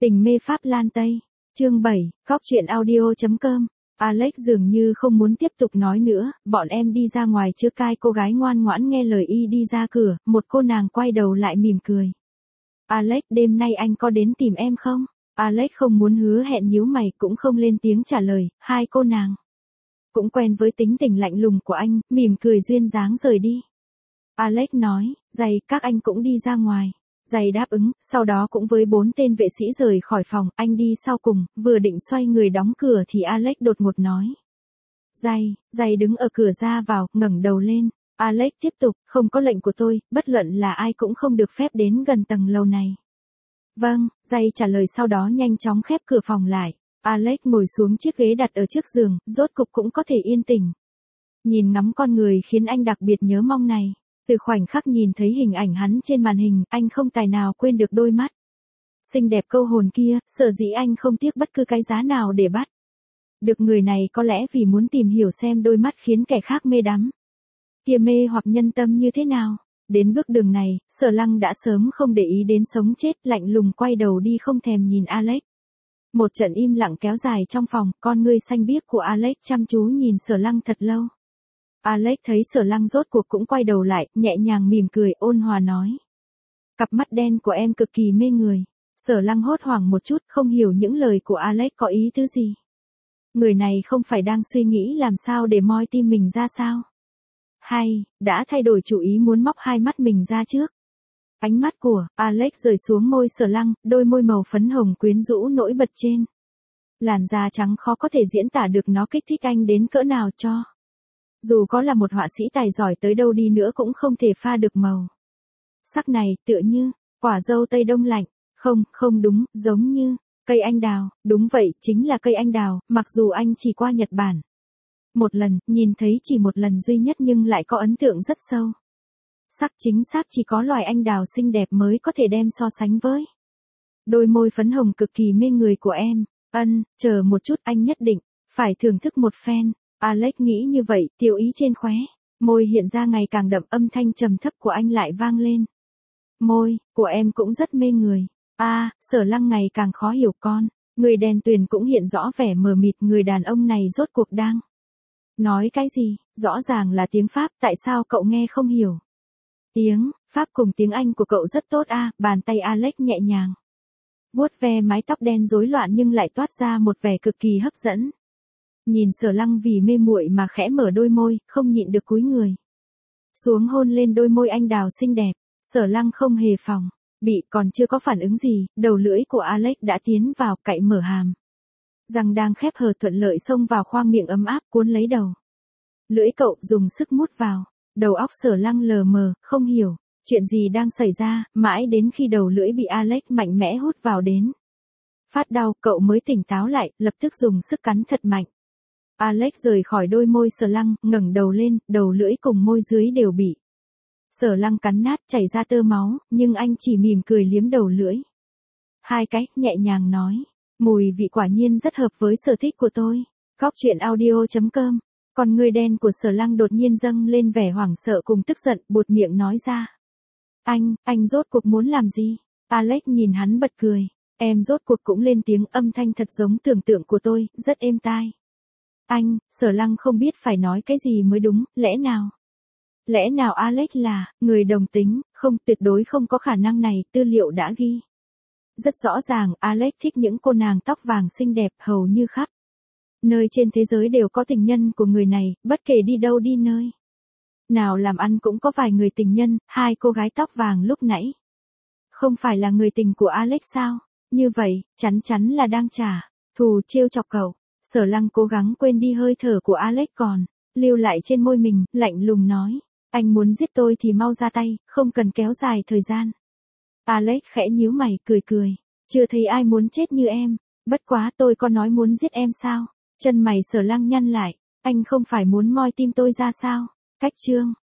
Tình mê Pháp Lan Tây. Chương 7, Góc truyện audio.com. Alex dường như không muốn tiếp tục nói nữa, bọn em đi ra ngoài chưa cai cô gái ngoan ngoãn nghe lời y đi ra cửa, một cô nàng quay đầu lại mỉm cười. Alex, đêm nay anh có đến tìm em không? Alex không muốn hứa hẹn nhíu mày cũng không lên tiếng trả lời, hai cô nàng. Cũng quen với tính tình lạnh lùng của anh, mỉm cười duyên dáng rời đi. Alex nói, giày, các anh cũng đi ra ngoài. Giày đáp ứng, sau đó cũng với 4 tên vệ sĩ rời khỏi phòng, anh đi sau cùng, vừa định xoay người đóng cửa thì Alex đột ngột nói. Giày đứng ở cửa ra vào, ngẩng đầu lên. Alex tiếp tục, không có lệnh của tôi, bất luận là ai cũng không được phép đến gần tầng lầu này. Vâng, giày trả lời sau đó nhanh chóng khép cửa phòng lại. Alex ngồi xuống chiếc ghế đặt ở trước giường, rốt cục cũng có thể yên tĩnh. Nhìn ngắm con người khiến anh đặc biệt nhớ mong này. Từ khoảnh khắc nhìn thấy hình ảnh hắn trên màn hình, anh không tài nào quên được đôi mắt xinh đẹp câu hồn kia, sở dĩ anh không tiếc bất cứ cái giá nào để bắt được người này, có lẽ vì muốn tìm hiểu xem đôi mắt khiến kẻ khác mê đắm kia mê hoặc nhân tâm như thế nào. Đến bước đường này, Sở Lăng đã sớm không để ý đến sống chết, lạnh lùng quay đầu đi không thèm nhìn Alex. Một trận im lặng kéo dài trong phòng, con ngươi xanh biếc của Alex chăm chú nhìn Sở Lăng thật lâu. Alex thấy Sở Lăng rốt cuộc cũng quay đầu lại, nhẹ nhàng mỉm cười, ôn hòa nói. Cặp mắt đen của em cực kỳ mê người. Sở Lăng hốt hoảng một chút, không hiểu những lời của Alex có ý tứ gì. Người này không phải đang suy nghĩ làm sao để moi tim mình ra sao? Hay, đã thay đổi chủ ý muốn móc hai mắt mình ra trước? Ánh mắt của Alex rời xuống môi Sở Lăng, đôi môi màu phấn hồng quyến rũ nổi bật trên. Làn da trắng khó có thể diễn tả được nó kích thích anh đến cỡ nào cho. Dù có là một họa sĩ tài giỏi tới đâu đi nữa cũng không thể pha được màu sắc này, tựa như quả dâu tây đông lạnh. Không đúng, giống như cây anh đào. Đúng vậy, chính là cây anh đào, mặc dù anh chỉ qua Nhật Bản một lần, nhìn thấy chỉ một lần duy nhất nhưng lại có ấn tượng rất sâu. Sắc chính xác chỉ có loài anh đào xinh đẹp mới có thể đem so sánh với đôi môi phấn hồng cực kỳ mê người của em. Chờ một chút, anh nhất định phải thưởng thức một phen. Alex nghĩ như vậy, tiêu ý trên khóe môi hiện ra ngày càng đậm, âm thanh trầm thấp của anh lại vang lên. Môi của em cũng rất mê người. Sở Lăng ngày càng khó hiểu con. Người đèn tuyền cũng hiện rõ vẻ mờ mịt, người đàn ông này rốt cuộc đang nói cái gì? Rõ ràng là tiếng Pháp, tại sao cậu nghe không hiểu? Tiếng Pháp cùng tiếng Anh của cậu rất tốt bàn tay Alex nhẹ nhàng vuốt ve mái tóc đen rối loạn nhưng lại toát ra một vẻ cực kỳ hấp dẫn. Nhìn Sở Lăng vì mê muội mà khẽ mở đôi môi, không nhịn được cúi người xuống hôn lên đôi môi anh đào xinh đẹp. Sở Lăng không hề phòng bị, còn chưa có phản ứng gì, đầu lưỡi của Alex đã tiến vào, cạy mở hàm răng đang khép hờ thuận lợi xông vào khoang miệng ấm áp, cuốn lấy đầu lưỡi cậu, dùng sức mút vào. Đầu óc Sở Lăng lờ mờ, không hiểu chuyện gì đang xảy ra, mãi đến khi đầu lưỡi bị Alex mạnh mẽ hút vào đến phát đau, cậu mới tỉnh táo lại, lập tức dùng sức cắn thật mạnh. Alex rời khỏi đôi môi Sở Lăng, ngẩng đầu lên, đầu lưỡi cùng môi dưới đều bị Sở Lăng cắn nát, chảy ra tơ máu, nhưng anh chỉ mỉm cười liếm đầu lưỡi hai cái, nhẹ nhàng nói. Mùi vị quả nhiên rất hợp với sở thích của tôi. Góc truyện audio.com. Còn người đen của Sở Lăng đột nhiên dâng lên vẻ hoảng sợ cùng tức giận, buột miệng nói ra. Anh rốt cuộc muốn làm gì? Alex nhìn hắn bật cười. Em rốt cuộc cũng lên tiếng, âm thanh thật giống tưởng tượng của tôi, rất êm tai. Sở Lăng không biết phải nói cái gì mới đúng, lẽ nào Alex là người đồng tính? Không, tuyệt đối không có khả năng này, tư liệu đã ghi rất rõ ràng, Alex thích những cô nàng tóc vàng xinh đẹp, hầu như khắp nơi trên thế giới đều có tình nhân của người này, bất kể đi đâu đi nơi nào làm ăn cũng có vài người tình nhân. Hai cô gái tóc vàng lúc nãy không phải là người tình của Alex sao? Như vậy, chắn là đang trả thù, trêu chọc cậu. Sở Lăng cố gắng quên đi hơi thở của Alex còn lưu lại trên môi mình, lạnh lùng nói. Anh muốn giết tôi thì mau ra tay, không cần kéo dài thời gian. Alex khẽ nhíu mày, cười. Chưa thấy ai muốn chết như em. Bất quá, tôi có nói muốn giết em sao? Chân mày Sở Lăng nhăn lại. Anh không phải muốn moi tim tôi ra sao? Cách chương